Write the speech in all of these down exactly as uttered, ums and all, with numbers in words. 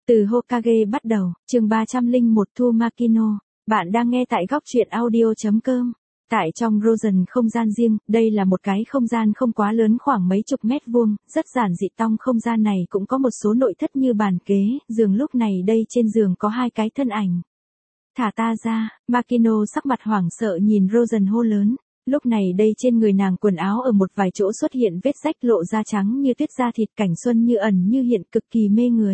Từ Hokage bắt đầu, chương ba trăm lẻ một Thu Makino. Bạn đang nghe tại góc truyện audio chấm com. Tại trong Rosen không gian riêng, đây là một cái không gian không quá lớn khoảng mấy chục mét vuông, rất giản dị. Trong không gian này cũng có một số nội thất như bàn ghế, giường. Lúc này đây trên giường có hai cái thân ảnh. Thả ta ra, Makino sắc mặt hoảng sợ nhìn Rosen hô lớn. Lúc này đây trên người nàng quần áo ở một vài chỗ xuất hiện vết rách lộ da trắng như tuyết, da thịt cảnh xuân như ẩn như hiện, cực kỳ mê người.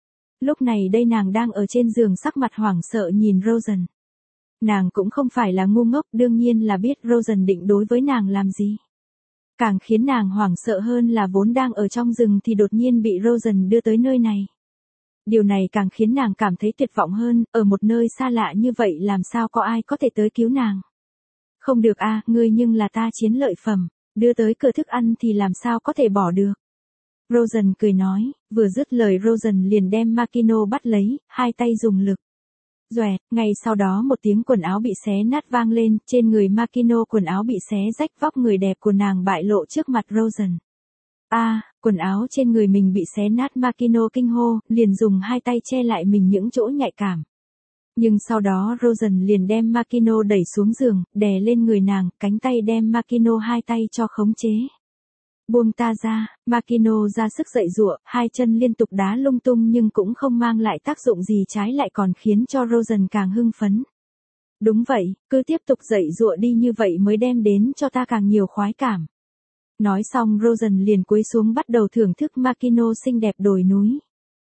Lúc này đây nàng đang ở trên giường sắc mặt hoảng sợ nhìn Rosen. Nàng cũng không phải là ngu ngốc, đương nhiên là biết Rosen định đối với nàng làm gì. Càng khiến nàng hoảng sợ hơn là vốn đang ở trong rừng thì đột nhiên bị Rosen đưa tới nơi này. Điều này càng khiến nàng cảm thấy tuyệt vọng hơn, ở một nơi xa lạ như vậy làm sao có ai có thể tới cứu nàng. Không được a, ngươi nhưng là ta chiến lợi phẩm, đưa tới cửa thức ăn thì làm sao có thể bỏ được. Rosen cười nói, vừa dứt lời Rosen liền đem Makino bắt lấy, hai tay dùng lực. Doẹt, ngay sau đó một tiếng quần áo bị xé nát vang lên, trên người Makino quần áo bị xé rách, vóc người đẹp của nàng bại lộ trước mặt Rosen. A, à, quần áo trên người mình bị xé nát, Makino kinh hô, liền dùng hai tay che lại mình những chỗ nhạy cảm. Nhưng sau đó Rosen liền đem Makino đẩy xuống giường, đè lên người nàng, cánh tay đem Makino hai tay cho khống chế. Buông ta ra, Makino ra sức dậy giụa, hai chân liên tục đá lung tung nhưng cũng không mang lại tác dụng gì, trái lại còn khiến cho Rosen càng hưng phấn. Đúng vậy, cứ tiếp tục dậy giụa đi, như vậy mới đem đến cho ta càng nhiều khoái cảm. Nói xong Rosen liền cúi xuống bắt đầu thưởng thức Makino xinh đẹp đồi núi.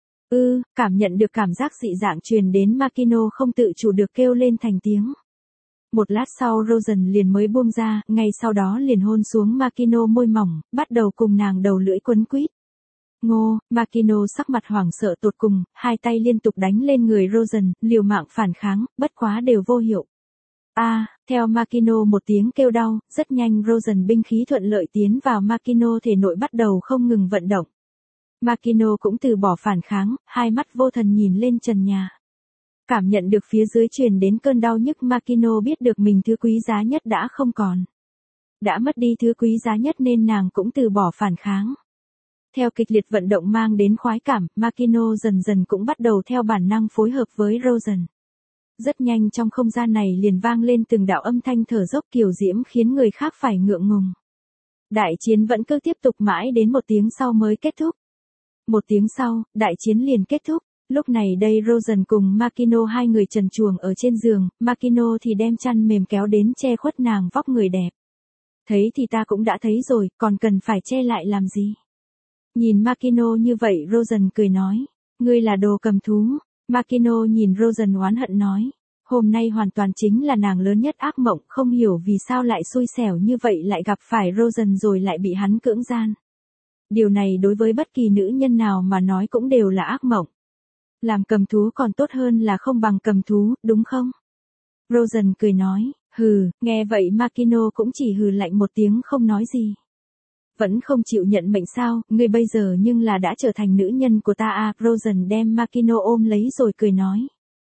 Ư, ừ, cảm nhận được cảm giác dị dạng truyền đến, Makino không tự chủ được kêu lên thành tiếng. Một lát sau Rosen liền mới buông ra, ngay sau đó liền hôn xuống Makino môi mỏng, bắt đầu cùng nàng đầu lưỡi quấn quýt. Ngô, Makino sắc mặt hoảng sợ tột cùng, hai tay liên tục đánh lên người Rosen, liều mạng phản kháng, bất quá đều vô hiệu. A, à, theo Makino một tiếng kêu đau, rất nhanh Rosen binh khí thuận lợi tiến vào Makino thể nội, bắt đầu không ngừng vận động. Makino cũng từ bỏ phản kháng, hai mắt vô thần nhìn lên trần nhà. Cảm nhận được phía dưới truyền đến cơn đau nhức, Makino biết được mình thứ quý giá nhất đã không còn. Đã mất đi thứ quý giá nhất nên nàng cũng từ bỏ phản kháng. Theo kịch liệt vận động mang đến khoái cảm, Makino dần dần cũng bắt đầu theo bản năng phối hợp với Rosen. Rất nhanh trong không gian này liền vang lên từng đạo âm thanh thở dốc kiều diễm khiến người khác phải ngượng ngùng. Đại chiến vẫn cứ tiếp tục mãi đến một tiếng sau mới kết thúc. Một tiếng sau, đại chiến liền kết thúc. Lúc này đây Rosen cùng Makino hai người trần truồng ở trên giường, Makino thì đem chăn mềm kéo đến che khuất nàng vóc người đẹp. Thấy thì ta cũng đã thấy rồi, còn cần phải che lại làm gì? Nhìn Makino như vậy Rosen cười nói, ngươi là đồ cầm thú. Makino nhìn Rosen oán hận nói, hôm nay hoàn toàn chính là nàng lớn nhất ác mộng, không hiểu vì sao lại xui xẻo như vậy, lại gặp phải Rosen rồi lại bị hắn cưỡng gian. Điều này đối với bất kỳ nữ nhân nào mà nói cũng đều là ác mộng. Làm cầm thú còn tốt hơn là không bằng cầm thú, đúng không? Rosen cười nói, hừ, nghe vậy Makino cũng chỉ hừ lạnh một tiếng không nói gì. Vẫn không chịu nhận mệnh sao, ngươi bây giờ nhưng là đã trở thành nữ nhân của ta à, Rosen đem Makino ôm lấy rồi cười nói.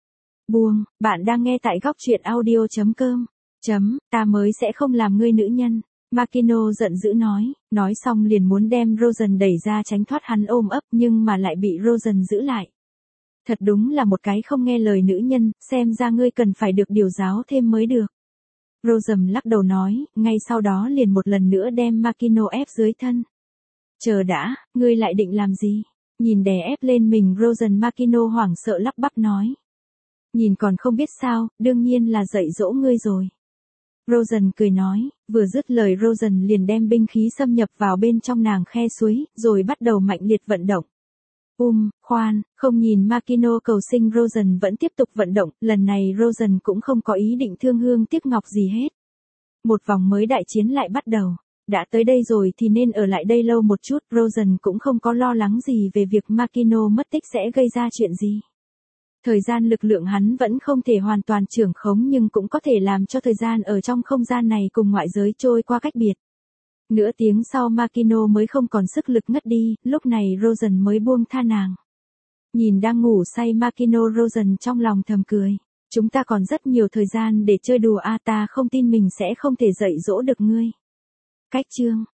Buông, bạn đang nghe tại góc truyện audio chấm com. Chấm, ta mới sẽ không làm ngươi nữ nhân. Makino giận dữ nói, nói xong liền muốn đem Rosen đẩy ra tránh thoát hắn ôm ấp nhưng mà lại bị Rosen giữ lại. Thật đúng là một cái không nghe lời nữ nhân, xem ra ngươi cần phải được điều giáo thêm mới được. Rosen lắc đầu nói, ngay sau đó liền một lần nữa đem Makino ép dưới thân. Chờ đã, ngươi lại định làm gì? Nhìn đè ép lên mình Rosen, Makino hoảng sợ lắp bắp nói. Nhìn còn không biết sao, đương nhiên là dạy dỗ ngươi rồi. Rosen cười nói, vừa dứt lời Rosen liền đem binh khí xâm nhập vào bên trong nàng khe suối, rồi bắt đầu mạnh liệt vận động. Um, khoan, không nhìn Makino cầu sinh Rosen vẫn tiếp tục vận động, lần này Rosen cũng không có ý định thương hương tiếc ngọc gì hết. Một vòng mới đại chiến lại bắt đầu, đã tới đây rồi thì nên ở lại đây lâu một chút, Rosen cũng không có lo lắng gì về việc Makino mất tích sẽ gây ra chuyện gì. Thời gian lực lượng hắn vẫn không thể hoàn toàn trưởng khống nhưng cũng có thể làm cho thời gian ở trong không gian này cùng ngoại giới trôi qua cách biệt. Nửa tiếng sau Makino mới không còn sức lực ngất đi, lúc này Rosen mới buông tha nàng. Nhìn đang ngủ say Makino, Rosen trong lòng thầm cười. Chúng ta còn rất nhiều thời gian để chơi đùa a, ta không tin mình sẽ không thể dạy dỗ được ngươi. Cách chương